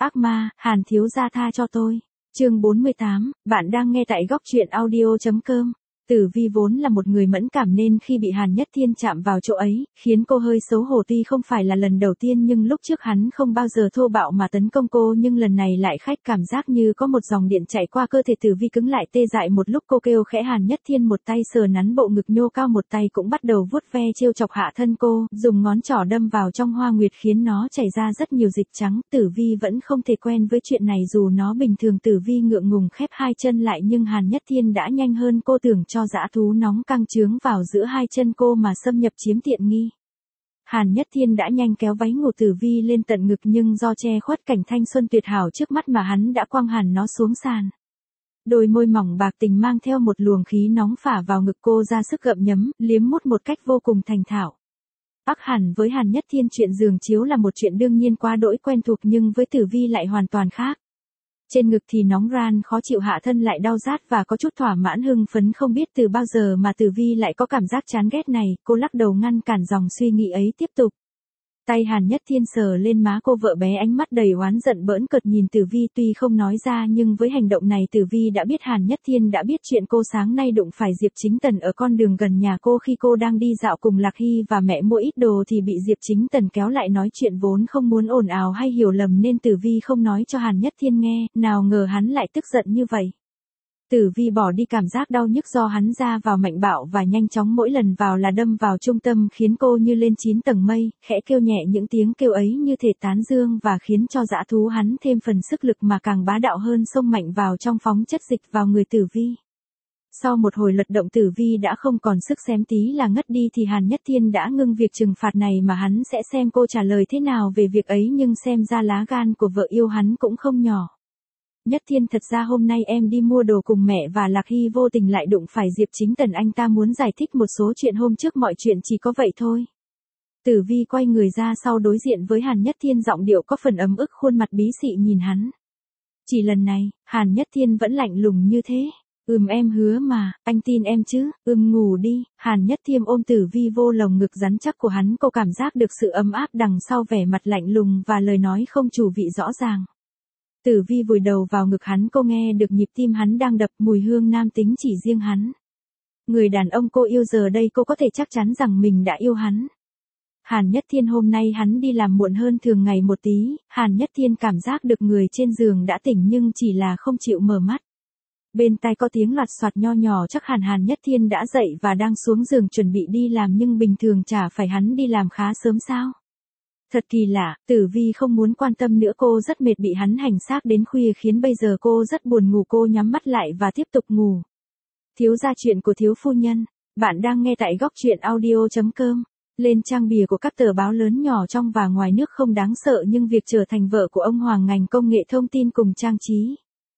Ác ma, Hàn thiếu gia tha cho tôi. Chương 48, bạn đang nghe tại góc truyện audio.com. Tử Vi vốn là một người mẫn cảm nên khi bị Hàn Nhất Thiên chạm vào chỗ ấy, khiến cô hơi xấu hổ. Tuy không phải là lần đầu tiên nhưng lúc trước hắn không bao giờ thô bạo mà tấn công cô, nhưng lần này lại khách cảm giác như có một dòng điện chạy qua cơ thể. Tử Vi cứng lại tê dại một lúc, cô kêu khẽ. Hàn Nhất Thiên một tay sờ nắn bộ ngực nhô cao, một tay cũng bắt đầu vuốt ve trêu chọc hạ thân cô, dùng ngón trỏ đâm vào trong hoa nguyệt khiến nó chảy ra rất nhiều dịch trắng. Tử Vi vẫn không thể quen với chuyện này, dù nó bình thường. Tử Vi ngượng ngùng khép hai chân lại, nhưng Hàn Nhất Thiên đã nhanh hơn cô, tưởng cho dã thú nóng căng trướng vào giữa hai chân cô mà xâm nhập chiếm tiện nghi. Hàn Nhất Thiên đã nhanh kéo váy ngủ Tử Vi lên tận ngực, nhưng do che khuất cảnh thanh xuân tuyệt hảo trước mắt mà hắn đã quăng hẳn nó xuống sàn. Đôi môi mỏng bạc tình mang theo một luồng khí nóng phả vào ngực cô, ra sức gặm nhấm, liếm mút một cách vô cùng thành thạo. Ác hẳn với Hàn Nhất Thiên, chuyện giường chiếu là một chuyện đương nhiên quá đỗi quen thuộc, nhưng với Tử Vi lại hoàn toàn khác. Trên ngực thì nóng ran khó chịu, hạ thân lại đau rát và có chút thỏa mãn hưng phấn. Không biết từ bao giờ mà Tử Vi lại có cảm giác chán ghét này, cô lắc đầu ngăn cản dòng suy nghĩ ấy tiếp tục. Tay Hàn Nhất Thiên sờ lên má cô vợ bé, ánh mắt đầy oán giận bỡn cợt nhìn Tử Vi. Tuy không nói ra nhưng với hành động này Tử Vi đã biết Hàn Nhất Thiên đã biết chuyện cô sáng nay đụng phải Diệp Chính Tần ở con đường gần nhà cô. Khi cô đang đi dạo cùng Lạc Hy và mẹ mua ít đồ thì bị Diệp Chính Tần kéo lại nói chuyện, vốn không muốn ồn ào hay hiểu lầm nên Tử Vi không nói cho Hàn Nhất Thiên nghe, nào ngờ hắn lại tức giận như vậy. Tử Vi bỏ đi cảm giác đau nhức do hắn ra vào mạnh bạo và nhanh chóng, mỗi lần vào là đâm vào trung tâm, khiến cô như lên 9 tầng mây, khẽ kêu nhẹ. Những tiếng kêu ấy như thể tán dương và khiến cho dã thú hắn thêm phần sức lực mà càng bá đạo hơn, xông mạnh vào trong, phóng chất dịch vào người Tử Vi. Sau một hồi lật động, Tử Vi đã không còn sức, xém tí là ngất đi thì Hàn Nhất Thiên đã ngưng việc trừng phạt này mà hắn sẽ xem cô trả lời thế nào về việc ấy, nhưng xem ra lá gan của vợ yêu hắn cũng không nhỏ. Nhất Thiên, thật ra hôm nay em đi mua đồ cùng mẹ và Lạc Hy, vô tình lại đụng phải Diệp Chính Tần, anh ta muốn giải thích một số chuyện hôm trước, mọi chuyện chỉ có vậy thôi. Tử Vi quay người ra sau đối diện với Hàn Nhất Thiên, giọng điệu có phần ấm ức, khuôn mặt bí xị nhìn hắn. Chỉ lần này, Hàn Nhất Thiên vẫn lạnh lùng như thế. Em hứa mà, anh tin em chứ, ngủ đi. Hàn Nhất Thiên ôm Tử Vi vô lồng ngực rắn chắc của hắn, cô cảm giác được sự ấm áp đằng sau vẻ mặt lạnh lùng và lời nói không chủ vị rõ ràng. Tử Vi vùi đầu vào ngực hắn, cô nghe được nhịp tim hắn đang đập, mùi hương nam tính chỉ riêng hắn. Người đàn ông cô yêu, giờ đây cô có thể chắc chắn rằng mình đã yêu hắn. Hàn Nhất Thiên hôm nay hắn đi làm muộn hơn thường ngày một tí, Hàn Nhất Thiên cảm giác được người trên giường đã tỉnh nhưng chỉ là không chịu mở mắt. Bên tai có tiếng loạt soạt nho nhỏ, chắc Hàn Nhất Thiên đã dậy và đang xuống giường chuẩn bị đi làm, nhưng bình thường chả phải hắn đi làm khá sớm sao? Thật kỳ lạ, Tử Vi không muốn quan tâm nữa, cô rất mệt, bị hắn hành xác đến khuya khiến bây giờ cô rất buồn ngủ. Cô nhắm mắt lại và tiếp tục ngủ. Thiếu gia, chuyện của thiếu phu nhân. Bạn đang nghe tại góc truyện audio.com. Lên trang bìa của các tờ báo lớn nhỏ trong và ngoài nước không đáng sợ, nhưng việc trở thành vợ của ông Hoàng ngành công nghệ thông tin cùng trang trí.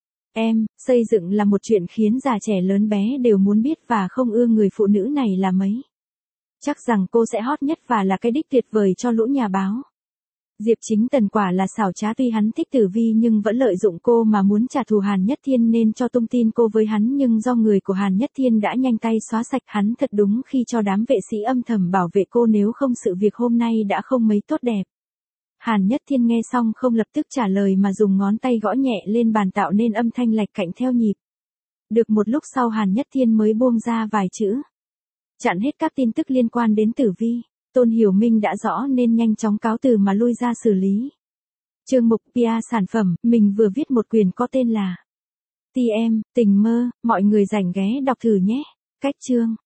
Xây dựng là một chuyện khiến già trẻ lớn bé đều muốn biết và không ưa người phụ nữ này là mấy. Chắc rằng cô sẽ hot nhất và là cái đích tuyệt vời cho lũ nhà báo. Diệp Chính Tần quả là xảo trá, tuy hắn thích Tử Vi nhưng vẫn lợi dụng cô mà muốn trả thù Hàn Nhất Thiên nên cho tung tin cô với hắn, nhưng do người của Hàn Nhất Thiên đã nhanh tay xóa sạch hắn thật đúng khi cho đám vệ sĩ âm thầm bảo vệ cô, nếu không sự việc hôm nay đã không mấy tốt đẹp. Hàn Nhất Thiên nghe xong không lập tức trả lời mà dùng ngón tay gõ nhẹ lên bàn tạo nên âm thanh lạch cạnh theo nhịp. Được một lúc sau Hàn Nhất Thiên mới buông ra vài chữ. Chặn hết các tin tức liên quan đến Tử Vi. Tôn Hiểu Minh đã rõ nên nhanh chóng cáo từ mà lui ra xử lý. Chương mục PR sản phẩm, mình vừa viết một quyển có tên là TM, tình mơ, mọi người rảnh ghé đọc thử nhé. Cách chương.